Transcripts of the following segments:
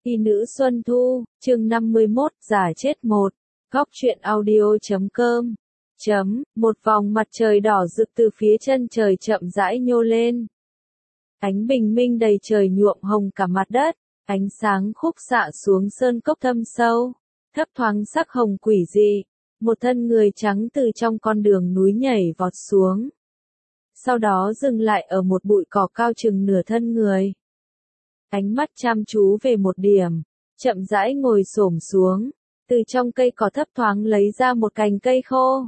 Thi nữ Xuân Thu, chương 51, giả chết một. Góc truyện audio.com. Một vòng mặt trời đỏ rực từ phía chân trời chậm rãi nhô lên. Ánh bình minh đầy trời nhuộm hồng cả mặt đất, ánh sáng khúc xạ xuống sơn cốc thâm sâu, thấp thoáng sắc hồng quỷ dị. Một thân người trắng từ trong con đường núi nhảy vọt xuống. Sau đó dừng lại ở một bụi cỏ cao chừng nửa thân người. Ánh mắt chăm chú về một điểm, chậm rãi ngồi xổm xuống, từ trong cây cỏ thấp thoáng lấy ra một cành cây khô.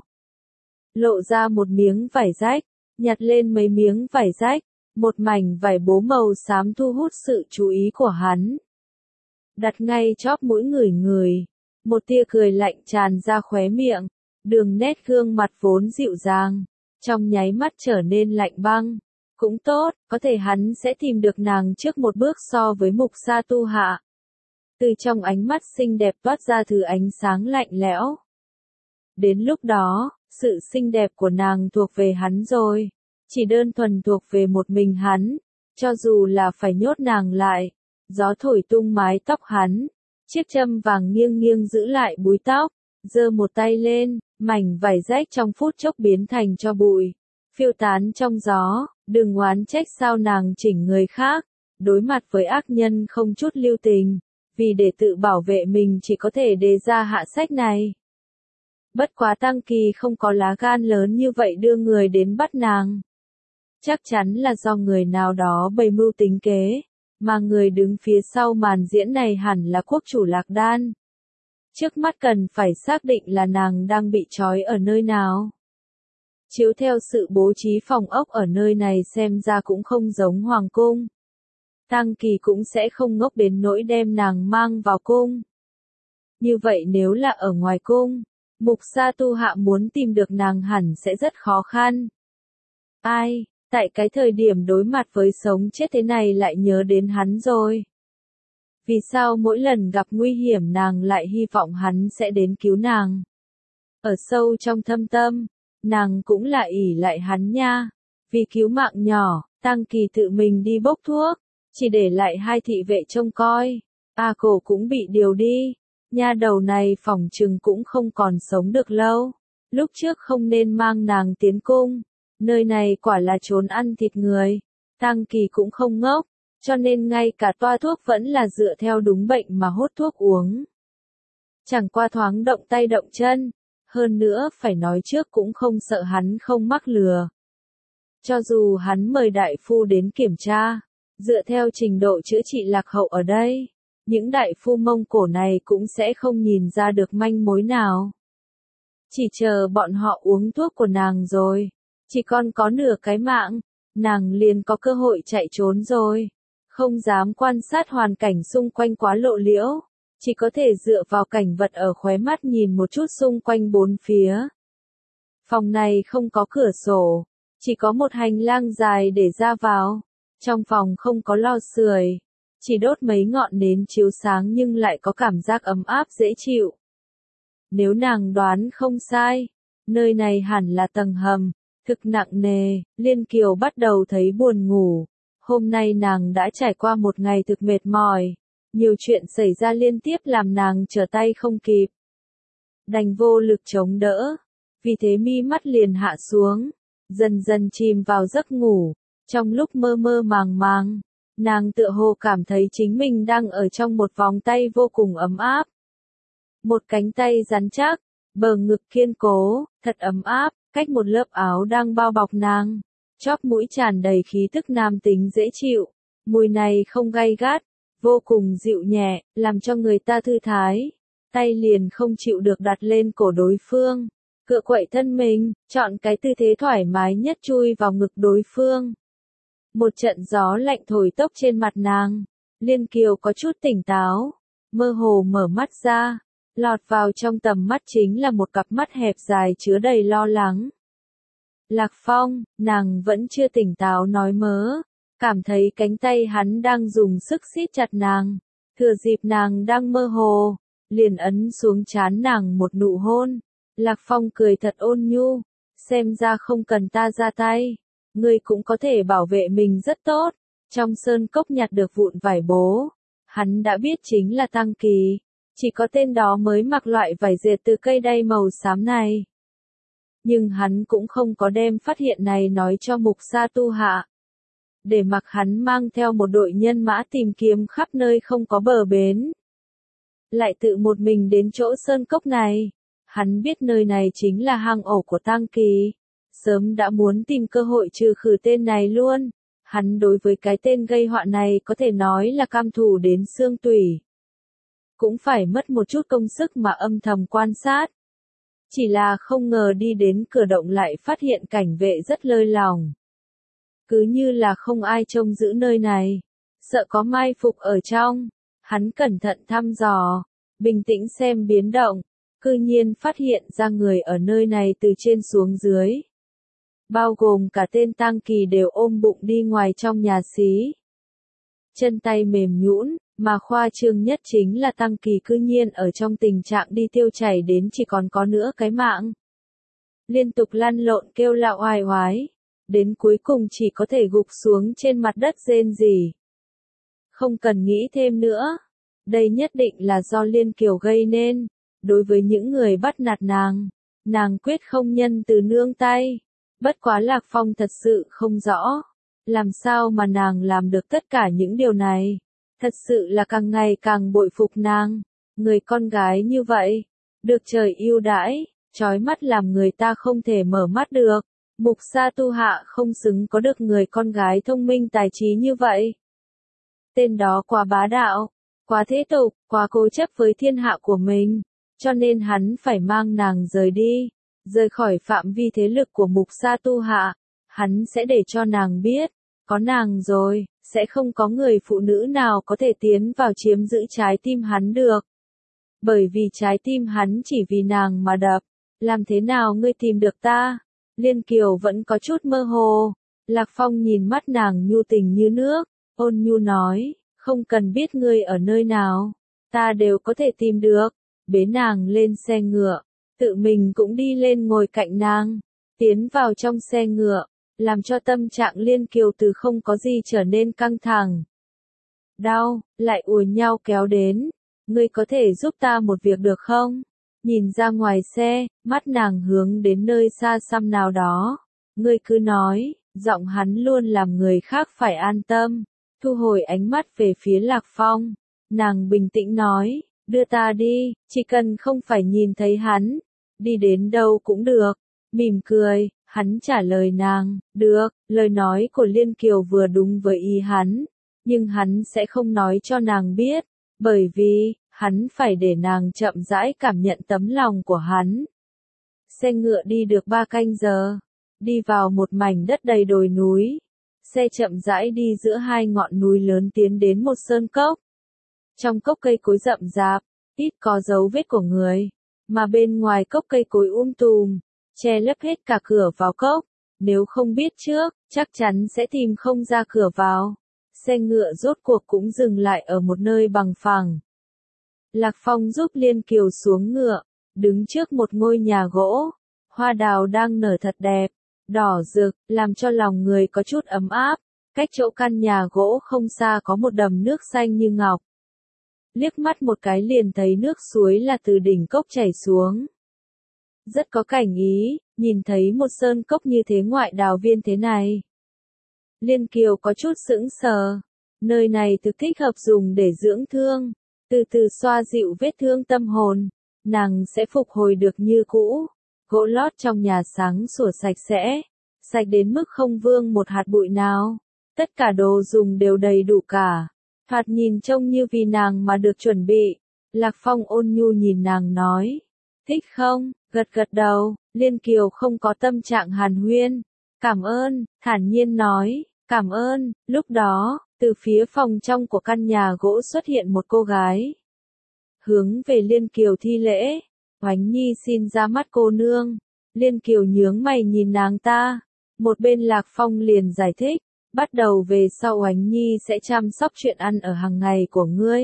Lộ ra một miếng vải rách, nhặt lên mấy miếng vải rách, một mảnh vải bố màu xám thu hút sự chú ý của hắn. Đặt ngay chóp mũi người, một tia cười lạnh tràn ra khóe miệng, đường nét gương mặt vốn dịu dàng, trong nháy mắt trở nên lạnh băng. Cũng tốt, có thể hắn sẽ tìm được nàng trước một bước so với Mục Sa Tu Hạ. Từ trong ánh mắt xinh đẹp toát ra thứ ánh sáng lạnh lẽo. Đến lúc đó, sự xinh đẹp của nàng thuộc về hắn rồi. Chỉ đơn thuần thuộc về một mình hắn. Cho dù là phải nhốt nàng lại, gió thổi tung mái tóc hắn, chiếc châm vàng nghiêng nghiêng giữ lại búi tóc, giơ một tay lên, mảnh vải rách trong phút chốc biến thành tro bụi, phiêu tán trong gió. Đừng oán trách sao nàng chỉnh người khác, đối mặt với ác nhân không chút lưu tình, vì để tự bảo vệ mình chỉ có thể đề ra hạ sách này. Bất quá Tăng Kỳ không có lá gan lớn như vậy đưa người đến bắt nàng. Chắc chắn là do người nào đó bày mưu tính kế, mà người đứng phía sau màn diễn này hẳn là quốc chủ Lạc Đan. Trước mắt cần phải xác định là nàng đang bị trói ở nơi nào. Chiếu theo sự bố trí phòng ốc ở nơi này xem ra cũng không giống hoàng cung. Tăng Kỳ cũng sẽ không ngốc đến nỗi đem nàng mang vào cung. Như vậy nếu là ở ngoài cung, Mục Sa Tu Hạ muốn tìm được nàng hẳn sẽ rất khó khăn. Ai, tại cái thời điểm đối mặt với sống chết thế này lại nhớ đến hắn rồi. Vì sao mỗi lần gặp nguy hiểm nàng lại hy vọng hắn sẽ đến cứu nàng? Ở sâu trong thâm tâm, nàng cũng là ỷ lại hắn nha. Vì cứu mạng nhỏ, Tăng Kỳ tự mình đi bốc thuốc, chỉ để lại hai thị vệ trông coi. A Cổ cũng bị điều đi. Nha đầu này phỏng chừng cũng không còn sống được lâu. Lúc trước không nên mang nàng tiến cung. Nơi này quả là trốn ăn thịt người. Tăng Kỳ cũng không ngốc, cho nên ngay cả toa thuốc vẫn là dựa theo đúng bệnh mà hốt thuốc uống. Chẳng qua thoáng động tay động chân. Hơn nữa phải nói trước cũng không sợ hắn không mắc lừa. Cho dù hắn mời đại phu đến kiểm tra, dựa theo trình độ chữa trị lạc hậu ở đây, những đại phu Mông Cổ này cũng sẽ không nhìn ra được manh mối nào. Chỉ chờ bọn họ uống thuốc của nàng rồi, chỉ còn có nửa cái mạng, nàng liền có cơ hội chạy trốn rồi. Không dám quan sát hoàn cảnh xung quanh quá lộ liễu. Chỉ có thể dựa vào cảnh vật ở khóe mắt nhìn một chút xung quanh bốn phía. Phòng này không có cửa sổ, chỉ có một hành lang dài để ra vào. Trong phòng không có lò sưởi, chỉ đốt mấy ngọn nến chiếu sáng nhưng lại có cảm giác ấm áp dễ chịu. Nếu nàng đoán không sai, nơi này hẳn là tầng hầm, thực nặng nề. Liên Kiều bắt đầu thấy buồn ngủ. Hôm nay nàng đã trải qua một ngày thực mệt mỏi. Nhiều chuyện xảy ra liên tiếp làm nàng trở tay không kịp. Đành vô lực chống đỡ. Vì thế mi mắt liền hạ xuống. Dần dần chìm vào giấc ngủ. Trong lúc mơ mơ màng màng, nàng tựa hồ cảm thấy chính mình đang ở trong một vòng tay vô cùng ấm áp. Một cánh tay rắn chắc, bờ ngực kiên cố, thật ấm áp, cách một lớp áo đang bao bọc nàng. Chóp mũi tràn đầy khí tức nam tính dễ chịu. Mùi này không gay gắt, vô cùng dịu nhẹ, làm cho người ta thư thái. Tay liền không chịu được đặt lên cổ đối phương. Cựa quậy thân mình, chọn cái tư thế thoải mái nhất chui vào ngực đối phương. Một trận gió lạnh thổi tốc trên mặt nàng. Liên Kiều có chút tỉnh táo, mơ hồ mở mắt ra. Lọt vào trong tầm mắt chính là một cặp mắt hẹp dài chứa đầy lo lắng. Lạc Phong, nàng vẫn chưa tỉnh táo nói mớ. Cảm thấy cánh tay hắn đang dùng sức siết chặt nàng. Thừa dịp nàng đang mơ hồ, liền ấn xuống trán nàng một nụ hôn. Lạc Phong cười thật ôn nhu. Xem ra không cần ta ra tay. Ngươi cũng có thể bảo vệ mình rất tốt. Trong sơn cốc nhặt được vụn vải bố. Hắn đã biết chính là Tăng Kỳ, chỉ có tên đó mới mặc loại vải dệt từ cây đay màu xám này. Nhưng hắn cũng không có đem phát hiện này nói cho Mục Sa Tu Hạ. Để mặc hắn mang theo một đội nhân mã tìm kiếm khắp nơi không có bờ bến. Lại tự một mình đến chỗ sơn cốc này. Hắn biết nơi này chính là hang ổ của Tăng Kỳ. Sớm đã muốn tìm cơ hội trừ khử tên này luôn. Hắn đối với cái tên gây họa này có thể nói là cam thù đến xương tủy. Cũng phải mất một chút công sức mà âm thầm quan sát. Chỉ là không ngờ đi đến cửa động lại phát hiện cảnh vệ rất lơi lòng. Cứ như là không ai trông giữ nơi này. Sợ có mai phục ở trong. Hắn cẩn thận thăm dò. Bình tĩnh xem biến động. Cư nhiên phát hiện ra người ở nơi này từ trên xuống dưới. Bao gồm cả tên Tăng Kỳ đều ôm bụng đi ngoài trong nhà xí. Chân tay mềm nhũn, mà khoa trương nhất chính là Tăng Kỳ cư nhiên ở trong tình trạng đi tiêu chảy đến chỉ còn có nữa cái mạng. Liên tục lăn lộn kêu la oai oái, đến cuối cùng chỉ có thể gục xuống trên mặt đất rên rỉ. Không cần nghĩ thêm nữa, đây nhất định là do Liên Kiều gây nên, đối với những người bắt nạt nàng quyết không nhân từ nương tay. Bất quá Lạc Phong thật sự không rõ, làm sao mà nàng làm được tất cả những điều này. Thật sự là càng ngày càng bội phục nàng, người con gái như vậy, được trời yêu đãi, chói mắt làm người ta không thể mở mắt được. Mục Sa Tu Hạ không xứng có được người con gái thông minh tài trí như vậy. Tên đó quá bá đạo, quá thế tục, quá cố chấp với thiên hạ của mình, cho nên hắn phải mang nàng rời đi. Rời khỏi phạm vi thế lực của Mục Sa Tu Hạ, hắn sẽ để cho nàng biết, có nàng rồi, sẽ không có người phụ nữ nào có thể tiến vào chiếm giữ trái tim hắn được. Bởi vì trái tim hắn chỉ vì nàng mà đập, làm thế nào ngươi tìm được ta? Liên Kiều vẫn có chút mơ hồ, Lạc Phong nhìn mắt nàng nhu tình như nước, ôn nhu nói, không cần biết ngươi ở nơi nào, ta đều có thể tìm được, bế nàng lên xe ngựa. Tự mình cũng đi lên ngồi cạnh nàng, tiến vào trong xe ngựa, làm cho tâm trạng Liên Kiều từ không có gì trở nên căng thẳng. Đau, lại ùa nhau kéo đến, ngươi có thể giúp ta một việc được không? Nhìn ra ngoài xe, mắt nàng hướng đến nơi xa xăm nào đó, ngươi cứ nói, giọng hắn luôn làm người khác phải an tâm, thu hồi ánh mắt về phía Lạc Phong, nàng bình tĩnh nói, đưa ta đi, chỉ cần không phải nhìn thấy hắn. Đi đến đâu cũng được, mỉm cười, hắn trả lời nàng, được, lời nói của Liên Kiều vừa đúng với ý hắn, nhưng hắn sẽ không nói cho nàng biết, bởi vì, hắn phải để nàng chậm rãi cảm nhận tấm lòng của hắn. Xe ngựa đi được 3 canh giờ, đi vào một mảnh đất đầy đồi núi, xe chậm rãi đi giữa hai ngọn núi lớn tiến đến một sơn cốc. Trong cốc cây cối rậm rạp, ít có dấu vết của người. Mà bên ngoài cốc cây cối tùm, che lấp hết cả cửa vào cốc, nếu không biết trước, chắc chắn sẽ tìm không ra cửa vào. Xe ngựa rốt cuộc cũng dừng lại ở một nơi bằng phẳng. Lạc Phong giúp Liên Kiều xuống ngựa, đứng trước một ngôi nhà gỗ, hoa đào đang nở thật đẹp, đỏ rực, làm cho lòng người có chút ấm áp. Cách chỗ căn nhà gỗ không xa có một đầm nước xanh như ngọc. Liếc mắt một cái liền thấy nước suối là từ đỉnh cốc chảy xuống. Rất có cảnh ý, nhìn thấy một sơn cốc như thế ngoại đào viên thế này. Liên Kiều có chút sững sờ. Nơi này thực thích hợp dùng để dưỡng thương, từ từ xoa dịu vết thương tâm hồn. Nàng sẽ phục hồi được như cũ. Gỗ lót trong nhà sáng sủa sạch sẽ, sạch đến mức không vương một hạt bụi nào. Tất cả đồ dùng đều đầy đủ cả. Thoạt nhìn trông như vì nàng mà được chuẩn bị. Lạc Phong ôn nhu nhìn nàng nói. Thích không? Gật gật đầu. Liên Kiều không có tâm trạng hàn huyên. Cảm ơn, thản nhiên nói. Cảm ơn. Lúc đó, từ phía phòng trong của căn nhà gỗ xuất hiện một cô gái. Hướng về Liên Kiều thi lễ. Oánh Nhi xin ra mắt cô nương. Liên Kiều nhướng mày nhìn nàng ta. Một bên Lạc Phong liền giải thích. Bắt đầu về sau Oánh Nhi sẽ chăm sóc chuyện ăn ở hàng ngày của ngươi.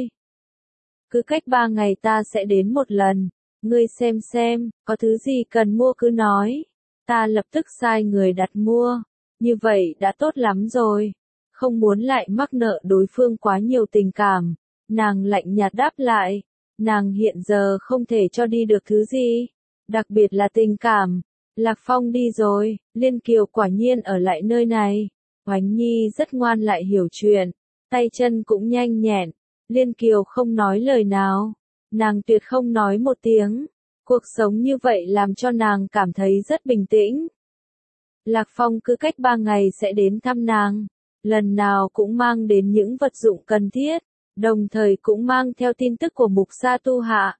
Cứ cách 3 ngày ta sẽ đến một lần. Ngươi xem, có thứ gì cần mua cứ nói. Ta lập tức sai người đặt mua. Như vậy đã tốt lắm rồi. Không muốn lại mắc nợ đối phương quá nhiều tình cảm. Nàng lạnh nhạt đáp lại, nàng hiện giờ không thể cho đi được thứ gì, đặc biệt là tình cảm. Lạc Phong đi rồi, Liên Kiều quả nhiên ở lại nơi này. Oánh Nhi rất ngoan lại hiểu chuyện, tay chân cũng nhanh nhẹn. Liên Kiều không nói lời nào, nàng tuyệt không nói một tiếng. Cuộc sống như vậy làm cho nàng cảm thấy rất bình tĩnh. Lạc Phong cứ cách 3 ngày sẽ đến thăm nàng, lần nào cũng mang đến những vật dụng cần thiết, đồng thời cũng mang theo tin tức của Mục Sa Tu Hạ.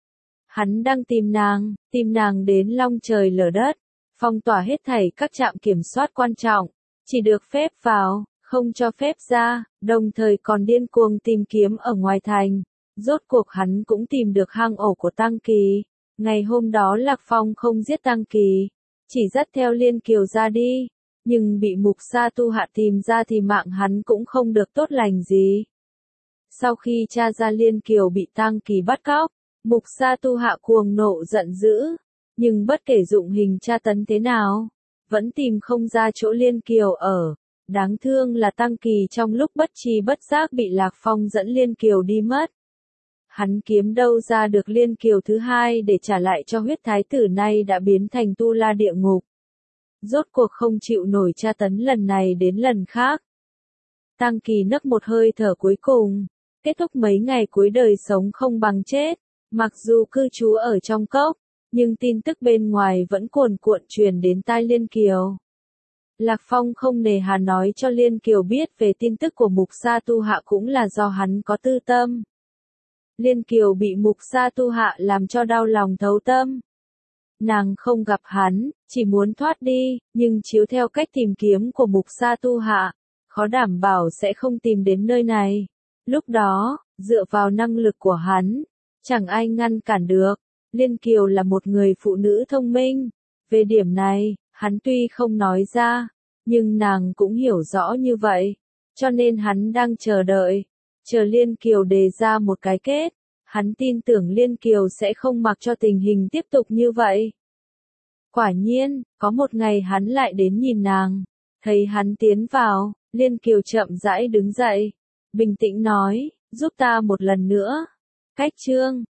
Hắn đang tìm nàng đến long trời lở đất, phong tỏa hết thảy các trạm kiểm soát quan trọng, chỉ được phép vào, không cho phép ra, đồng thời còn điên cuồng tìm kiếm ở ngoài thành. Rốt cuộc hắn cũng tìm được hang ổ của Tăng Kỳ. Ngày hôm đó Lạc Phong không giết Tăng Kỳ, chỉ dắt theo Liên Kiều ra đi, nhưng bị Mục Sa Tu Hạ tìm ra thì mạng hắn cũng không được tốt lành gì. Sau khi tra ra Liên Kiều bị Tăng Kỳ bắt cóc, Mục Sa Tu Hạ cuồng nộ giận dữ, nhưng bất kể dụng hình tra tấn thế nào, vẫn tìm không ra chỗ Liên Kiều ở. Đáng thương là Tăng Kỳ trong lúc bất tri bất giác bị Lạc Phong dẫn Liên Kiều đi mất. Hắn kiếm đâu ra được Liên Kiều thứ hai để trả lại cho huyết thái tử nay đã biến thành tu la địa ngục. Rốt cuộc không chịu nổi tra tấn lần này đến lần khác. Tăng Kỳ nấc một hơi thở cuối cùng, kết thúc mấy ngày cuối đời sống không bằng chết. Mặc dù cư trú ở trong cốc, nhưng tin tức bên ngoài vẫn cuồn cuộn truyền đến tai Liên Kiều. Lạc Phong không nề hà nói cho Liên Kiều biết về tin tức của Mục Sa Tu Hạ cũng là do hắn có tư tâm. Liên Kiều bị Mục Sa Tu Hạ làm cho đau lòng thấu tâm. Nàng không gặp hắn, chỉ muốn thoát đi, nhưng chiếu theo cách tìm kiếm của Mục Sa Tu Hạ, khó đảm bảo sẽ không tìm đến nơi này. Lúc đó, dựa vào năng lực của hắn, chẳng ai ngăn cản được. Liên Kiều là một người phụ nữ thông minh. Về điểm này, hắn tuy không nói ra, nhưng nàng cũng hiểu rõ như vậy. Cho nên hắn đang chờ đợi, chờ Liên Kiều đề ra một cái kết. Hắn tin tưởng Liên Kiều sẽ không mặc cho tình hình tiếp tục như vậy. Quả nhiên, có một ngày hắn lại đến nhìn nàng. Thấy hắn tiến vào, Liên Kiều chậm rãi đứng dậy, bình tĩnh nói, giúp ta một lần nữa. Cách chương